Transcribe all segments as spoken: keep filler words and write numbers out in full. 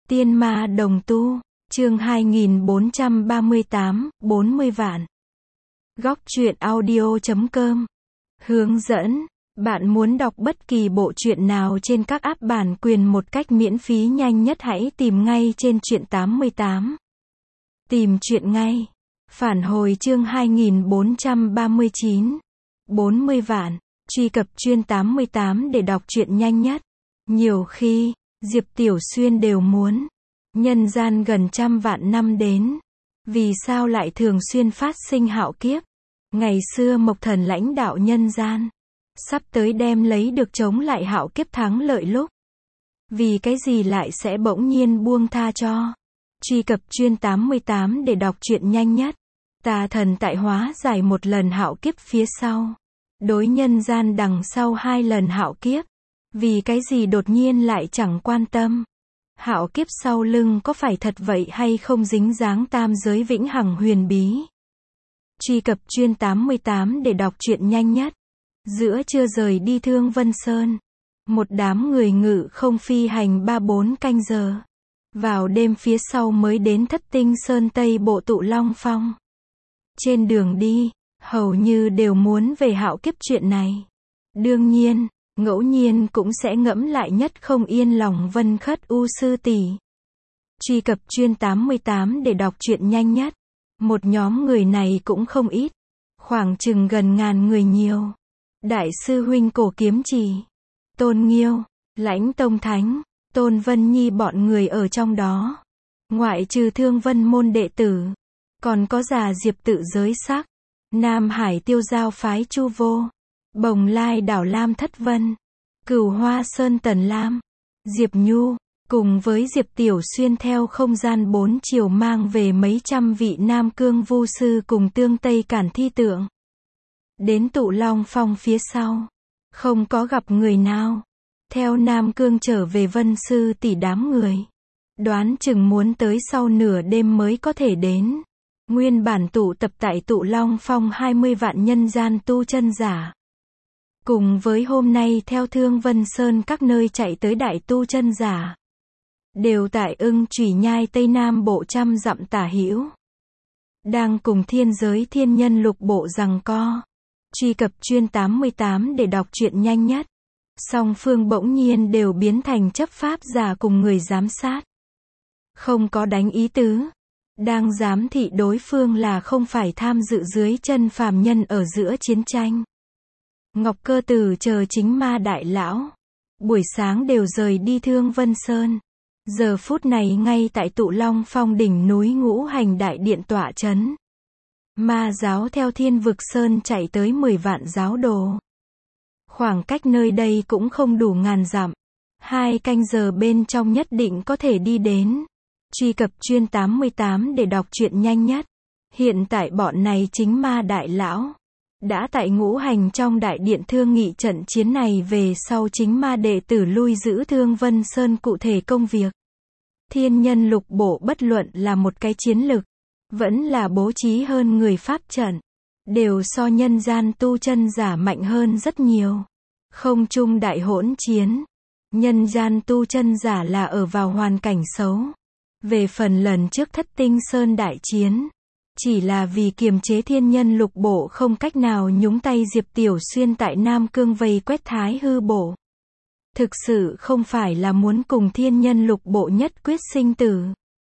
Tiên ma đồng tu, chương hai nghìn bốn trăm ba mươi tám, bốn mươi vạn. Góc truyện audio chấm com. Hướng dẫn, bạn muốn đọc bất kỳ bộ truyện nào trên các app bản quyền một cách miễn phí nhanh nhất hãy tìm ngay trên truyện tám mươi tám. Tìm truyện ngay. Phản hồi chương hai nghìn bốn trăm ba mươi chín, bốn mươi vạn. Truy cập chuyên tám mươi tám để đọc truyện nhanh nhất. Nhiều khi, Diệp Tiểu Xuyên đều muốn nhân gian gần trăm vạn năm đến. Vì sao lại thường xuyên phát sinh hạo kiếp? Ngày xưa Mộc Thần lãnh đạo nhân gian, sắp tới đem lấy được chống lại hạo kiếp thắng lợi lúc. Vì cái gì lại sẽ bỗng nhiên buông tha cho? Truy cập chuyên tám mươi tám để đọc truyện nhanh nhất. Tà thần tại hóa giải một lần hạo kiếp phía sau. Đối nhân gian đằng sau hai lần hạo kiếp. Vì cái gì đột nhiên lại chẳng quan tâm? Hạo kiếp sau lưng có phải thật vậy hay không dính dáng tam giới vĩnh hằng huyền bí? Truy cập chuyên tám mươi tám để đọc truyện nhanh nhất. Giữa trưa rời đi Thương Vân Sơn. Một đám người ngự không phi hành ba bốn canh giờ. Vào đêm phía sau mới đến Thất Tinh Sơn Tây Bộ Tụ Long Phong. Trên đường đi, hầu như đều muốn về hạo kiếp chuyện này. Đương nhiên, ngẫu nhiên cũng sẽ ngẫm lại nhất không yên lòng Vân Khất U sư tỷ. Truy cập chuyên tám mươi tám để đọc truyện nhanh nhất. Một nhóm người này cũng không ít, khoảng chừng gần ngàn người nhiều. Đại sư huynh Cổ Kiếm Trì, Tôn Nghiêu, Lãnh Tông Thánh, Tôn Vân Nhi bọn người ở trong đó. Ngoại trừ Thương Vân môn đệ tử, còn có già Diệp Tự Giới Sắc, Nam Hải Tiêu Giao phái Chu Vô, Bồng Lai đảo Lam Thất Vân, Cửu Hoa Sơn Tần Lam, Diệp Nhu, cùng với Diệp Tiểu Xuyên theo không gian bốn chiều mang về mấy trăm vị Nam Cương vu sư cùng tương Tây Cản thi tượng. Đến Tụ Long Phong phía sau, không có gặp người nào. Theo Nam Cương trở về Vân sư tỷ đám người. Đoán chừng muốn tới sau nửa đêm mới có thể đến. Nguyên bản tụ tập tại Tụ Long Phong hai mươi vạn nhân gian tu chân giả. Cùng với hôm nay theo Thương Vân Sơn các nơi chạy tới đại tu chân giả. Đều tại Ưng Chủy Nhai Tây Nam Bộ trăm dặm tả hữu. Đang cùng thiên giới thiên nhân lục bộ giằng co. Truy cập chuyên tám mươi tám để đọc truyện nhanh nhất. Song phương bỗng nhiên đều biến thành chấp pháp giả cùng người giám sát. Không có đánh ý tứ. Đang giám thị đối phương là không phải tham dự dưới chân phàm nhân ở giữa chiến tranh. Ngọc Cơ Tử chờ chính ma đại lão. Buổi sáng đều rời đi Thương Vân Sơn. Giờ phút này ngay tại Tụ Long Phong đỉnh núi Ngũ Hành Đại Điện tọa chấn. Ma giáo theo Thiên Vực Sơn chạy tới mười vạn giáo đồ. Khoảng cách nơi đây cũng không đủ ngàn dặm. Hai canh giờ bên trong nhất định có thể đi đến. Truy cập chuyên tám mươi tám để đọc truyện nhanh nhất. Hiện tại bọn này chính ma đại lão. Đã tại Ngũ Hành trong đại điện thương nghị trận chiến này về sau chính ma đệ tử lui giữ Thương Vân Sơn cụ thể công việc. Thiên nhân lục bộ bất luận là một cái chiến lực. Vẫn là bố trí hơn người pháp trận. Đều so nhân gian tu chân giả mạnh hơn rất nhiều. Không chung đại hỗn chiến. Nhân gian tu chân giả là ở vào hoàn cảnh xấu. Về phần lần trước Thất Tinh Sơn đại chiến. Chỉ là vì kiềm chế thiên nhân lục bộ không cách nào nhúng tay Diệp Tiểu Xuyên tại Nam Cương vây quét Thái Hư bộ. Thực sự không phải là muốn cùng thiên nhân lục bộ nhất quyết sinh tử.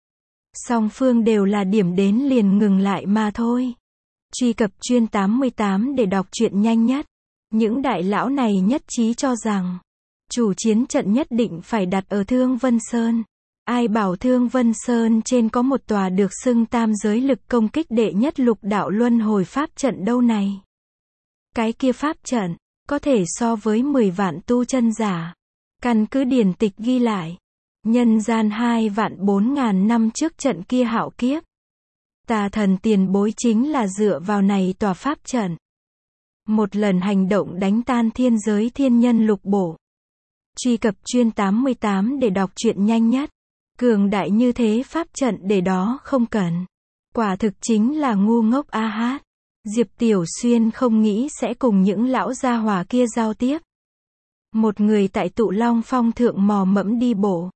Song phương đều là điểm đến liền ngừng lại mà thôi. Truy cập chuyên tám mươi tám để đọc truyện nhanh nhất. Những đại lão này nhất trí cho rằng chủ chiến trận nhất định phải đặt ở Thương Vân Sơn. Ai bảo Thương Vân Sơn trên có một tòa được xưng tam giới lực công kích đệ nhất lục đạo luân hồi pháp trận đâu này. Cái kia pháp trận có thể so với mười vạn tu chân giả. Căn cứ điển tịch ghi lại. Nhân gian hai vạn bốn ngàn năm trước trận kia hạo kiếp. Tà thần tiền bối chính là dựa vào này tòa pháp trận. Một lần hành động đánh tan thiên giới thiên nhân lục bộ. Truy cập chuyên tám mươi tám để đọc truyện nhanh nhất. Cường đại như thế pháp trận để đó không cần. Quả thực chính là ngu ngốc a hát. Diệp Tiểu Xuyên không nghĩ sẽ cùng những lão gia hỏa kia giao tiếp. Một người tại Tụ Long Phong thượng mò mẫm đi bộ.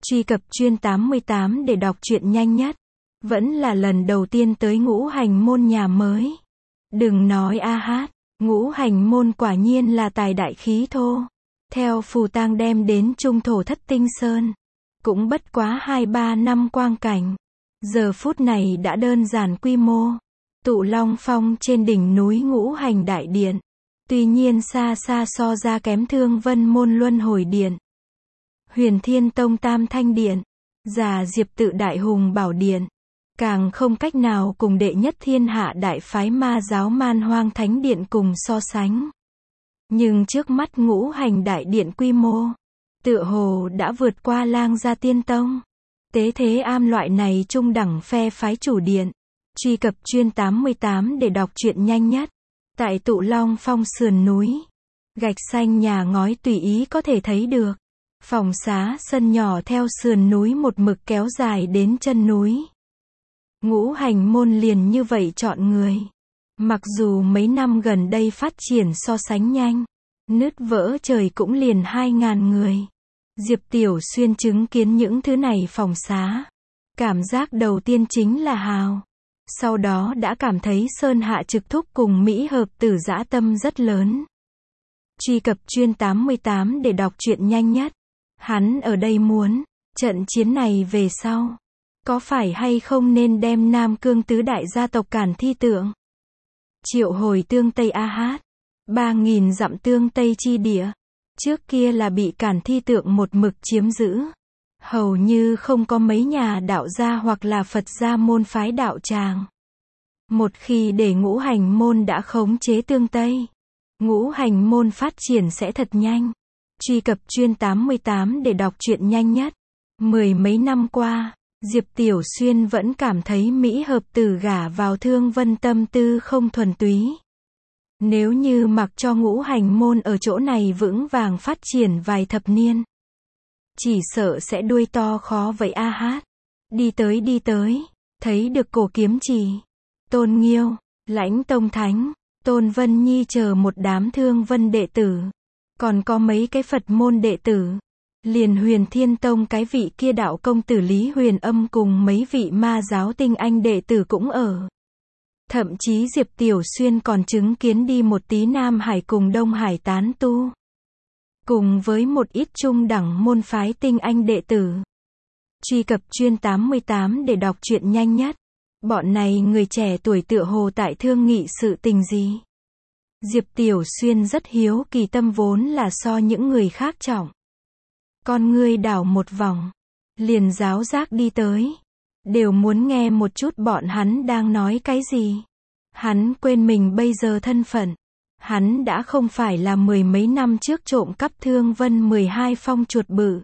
Truy cập chuyên tám mươi tám để đọc truyện nhanh nhất. Vẫn là lần đầu tiên tới Ngũ Hành môn nhà mới. Đừng nói a hát, Ngũ Hành môn quả nhiên là tài đại khí thô. Theo phù tang đem đến trung thổ Thất Tinh Sơn, cũng bất quá hai ba năm quang cảnh. Giờ phút này đã đơn giản quy mô. Tụ Long Phong trên đỉnh núi Ngũ Hành Đại Điện. Tuy nhiên xa xa so ra kém Thương Vân môn Luân Hồi Điện, Huyền Thiên Tông Tam Thanh Điện, Già Diệp Tự Đại Hùng Bảo Điện. Càng không cách nào cùng đệ nhất thiên hạ đại phái ma giáo Man Hoang Thánh Điện cùng so sánh. Nhưng trước mắt Ngũ Hành Đại Điện quy mô, tựa hồ đã vượt qua Lang Gia Tiên Tông, Tế Thế Am loại này trung đẳng phe phái chủ điện. Truy cập chuyên tám mươi tám để đọc truyện nhanh nhất. Tại Tụ Long Phong sườn núi, gạch xanh nhà ngói tùy ý có thể thấy được. Phòng xá sân nhỏ theo sườn núi một mực kéo dài đến chân núi. Ngũ Hành môn liền như vậy chọn người. Mặc dù mấy năm gần đây phát triển so sánh nhanh, nứt vỡ trời cũng liền hai ngàn người. Diệp Tiểu Xuyên chứng kiến những thứ này phòng xá. Cảm giác đầu tiên chính là hào. Sau đó đã cảm thấy Sơn Hạ Trực Thúc cùng Mỹ Hợp Tử dã tâm rất lớn. Truy cập chuyên tám mươi tám để đọc truyện nhanh nhất. Hắn ở đây muốn, trận chiến này về sau, có phải hay không nên đem Nam Cương tứ đại gia tộc cản thi tượng? Triệu hồi tương Tây a hát, ba nghìn dặm tương Tây chi địa, trước kia là bị cản thi tượng một mực chiếm giữ. Hầu như không có mấy nhà đạo gia hoặc là Phật gia môn phái đạo tràng. Một khi để Ngũ Hành môn đã khống chế tương Tây, Ngũ Hành môn phát triển sẽ thật nhanh. Truy cập chuyên tám mươi tám để đọc truyện nhanh nhất. Mười mấy năm qua, Diệp Tiểu Xuyên vẫn cảm thấy Mỹ Hợp Tử gả vào Thương Vân tâm tư không thuần túy. Nếu như mặc cho Ngũ Hành môn ở chỗ này vững vàng phát triển vài thập niên, chỉ sợ sẽ đuôi to khó vậy a hát. Đi tới đi tới, thấy được cổ kiếm trì, Tôn Nghiêu, Lãnh Tông Thánh, Tôn Vân Nhi chờ một đám Thương Vân đệ tử. Còn có mấy cái Phật môn đệ tử. Liền Huyền Thiên Tông cái vị kia đạo công tử Lý Huyền Âm cùng mấy vị ma giáo tinh anh đệ tử cũng ở. Thậm chí Diệp Tiểu Xuyên còn chứng kiến đi một tí Nam Hải cùng Đông Hải tán tu. Cùng với một ít trung đẳng môn phái tinh anh đệ tử. Truy cập chuyên tám mươi tám để đọc truyện nhanh nhất. Bọn này người trẻ tuổi tựa hồ tại thương nghị sự tình gì. Diệp Tiểu Xuyên rất hiếu kỳ, tâm vốn là so những người khác trọng. Con ngươi đảo một vòng, liền giáo giác đi tới. Đều muốn nghe một chút bọn hắn đang nói cái gì. Hắn quên mình bây giờ thân phận. Hắn đã không phải là mười mấy năm trước trộm cắp Thương Vân mười hai phong chuột bự,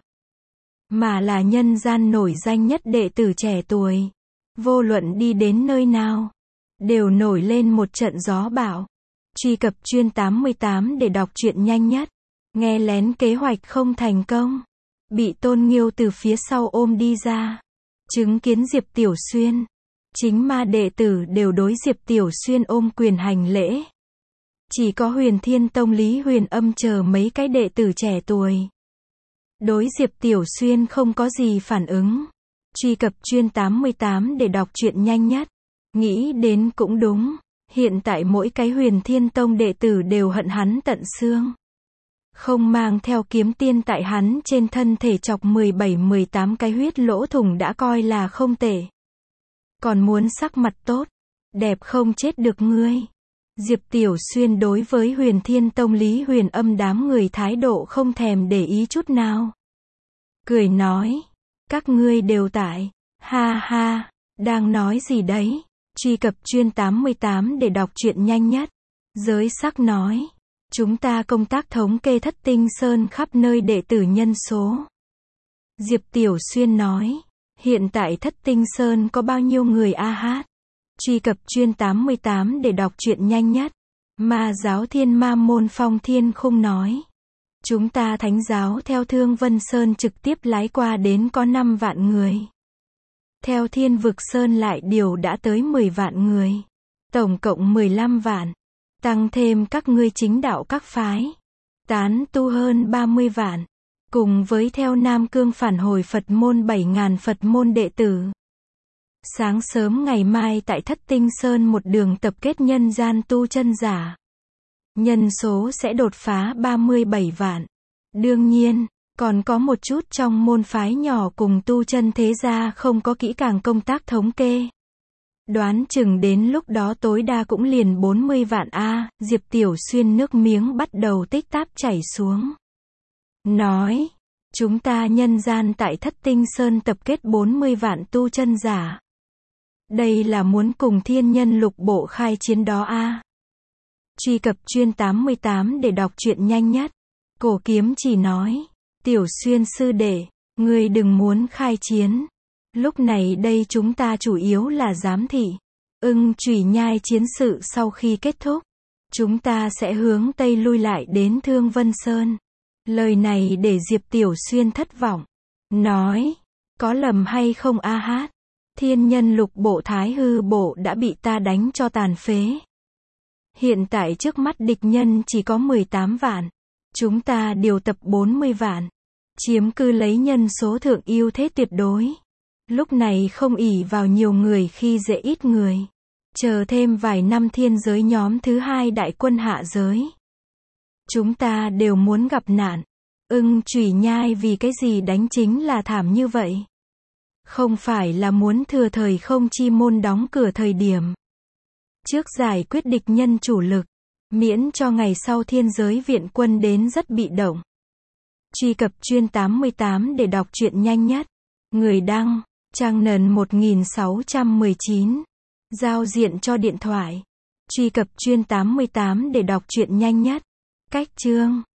mà là nhân gian nổi danh nhất đệ tử trẻ tuổi. Vô luận đi đến nơi nào, đều nổi lên một trận gió bão. Truy cập chuyên tám mươi tám để đọc truyện nhanh nhất. Nghe lén kế hoạch không thành công, bị Tôn Nghiêu từ phía sau ôm đi ra. Chứng kiến Diệp Tiểu Xuyên, chính ma đệ tử đều đối Diệp Tiểu Xuyên ôm quyền hành lễ. Chỉ có Huyền Thiên Tông Lý Huyền Âm chờ mấy cái đệ tử trẻ tuổi. Đối Diệp Tiểu Xuyên không có gì phản ứng. Truy cập chuyên tám mươi tám để đọc truyện nhanh nhất. Nghĩ đến cũng đúng. Hiện tại mỗi cái Huyền Thiên Tông đệ tử đều hận hắn tận xương. Không mang theo kiếm tiên tại hắn trên thân thể chọc mười bảy mười tám cái huyết lỗ thủng đã coi là không tệ. Còn muốn sắc mặt tốt, đẹp không chết được ngươi. Diệp Tiểu Xuyên đối với Huyền Thiên Tông Lý Huyền Âm đám người thái độ không thèm để ý chút nào. Cười nói, các ngươi đều tại, ha ha, đang nói gì đấy. Truy cập chuyên tám mươi tám để đọc truyện nhanh nhất. Giới sắc nói, chúng ta công tác thống kê Thất Tinh Sơn khắp nơi đệ tử nhân số. Diệp Tiểu Xuyên nói, hiện tại Thất Tinh Sơn có bao nhiêu người a hát? Truy cập chuyên tám mươi tám để đọc truyện nhanh nhất. Ma giáo Thiên Ma môn Phong Thiên Khung nói, chúng ta Thánh giáo theo Thương Vân Sơn trực tiếp lái qua đến có năm vạn người. Theo Thiên Vực Sơn lại điều đã tới mười vạn người. Tổng cộng mười lăm vạn. Tăng thêm các ngươi chính đạo các phái. Tán tu hơn ba mươi vạn. cùng với theo Nam Cương phản hồi Phật môn bảy nghìn Phật môn đệ tử. Sáng sớm ngày mai tại Thất Tinh Sơn một đường tập kết nhân gian tu chân giả. Nhân số sẽ đột phá ba mươi bảy vạn. Đương nhiên, còn có một chút trong môn phái nhỏ cùng tu chân thế gia không có kỹ càng công tác thống kê. Đoán chừng đến lúc đó tối đa cũng liền bốn mươi vạn a, Diệp Tiểu Xuyên nước miếng bắt đầu tích táp chảy xuống. Nói, chúng ta nhân gian tại Thất Tinh Sơn tập kết bốn mươi vạn tu chân giả. Đây là muốn cùng thiên nhân lục bộ khai chiến đó a. Truy cập chuyên tám mươi tám để đọc truyện nhanh nhất. Cổ Kiếm chỉ nói, Tiểu Xuyên sư đệ, ngươi đừng muốn khai chiến. Lúc này đây chúng ta chủ yếu là giám thị. Ưng Chủy Nhai chiến sự sau khi kết thúc, chúng ta sẽ hướng Tây lui lại đến Thương Vân Sơn. Lời này để Diệp Tiểu Xuyên thất vọng. Nói, có lầm hay không a hát? Thiên nhân lục bộ Thái Hư bộ đã bị ta đánh cho tàn phế. Hiện tại trước mắt địch nhân chỉ có mười tám vạn. Chúng ta điều tập bốn mươi vạn. Chiếm cứ lấy nhân số thượng ưu thế tuyệt đối. Lúc này không ỷ vào nhiều người khi dễ ít người. Chờ thêm vài năm thiên giới nhóm thứ hai đại quân hạ giới. Chúng ta đều muốn gặp nạn. Ưng Chủy Nhai vì cái gì đánh chính là thảm như vậy? Không phải là muốn thừa thời không chi môn đóng cửa thời điểm. Trước giải quyết địch nhân chủ lực. Miễn cho ngày sau thiên giới viện quân đến rất bị động. Truy cập chuyên tám mươi tám để đọc truyện nhanh nhất. Người đăng, trang nền một nghìn sáu trăm mười chín. Giao diện cho điện thoại. Truy cập chuyên tám mươi tám để đọc truyện nhanh nhất. Cách chương